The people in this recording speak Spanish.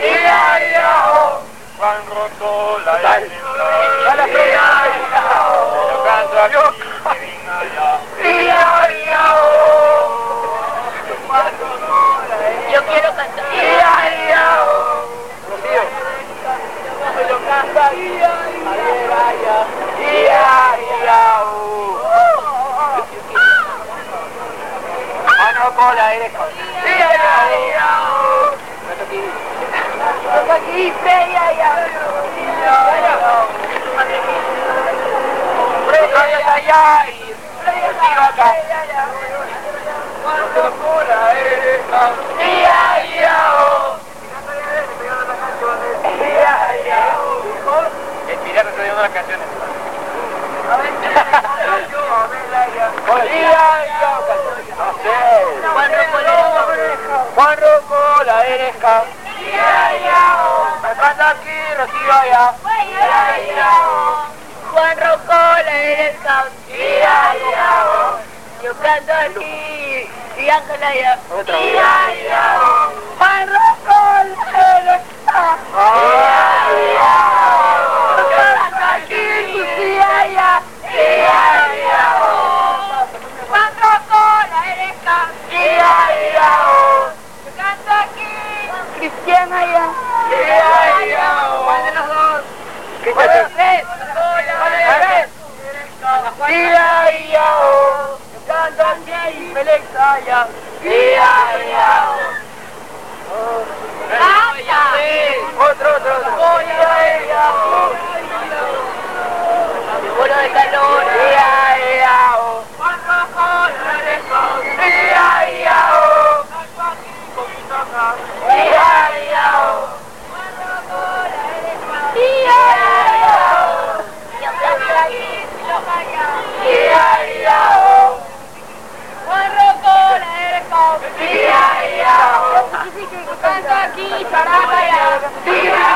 Juan Rotola eres yo canto aquí, que venga ya. Yo quiero cantar. Rocío. Yo canto aquí. Mano cola eres con. Allá y tiro acá. Mano cola eres con. El Pilar me está dando las canciones. Juan Rocola eres ca. Me canta aquí, Rocío allá. Juan Rocola eres caos. Yo canto aquí y Ángela allá. Otra vez. Juan Rocola eres caos. Yo canto aquí y allá. Juan Rocola eres caos. Yo canto aquí. Cristian allá. ¿Cuál de los dos? ¿Qué ¿Cuál de los canción? tres? Yo canto aquí y Félix allá. Otro. Bueno de calor. Canta aquí, Charanga,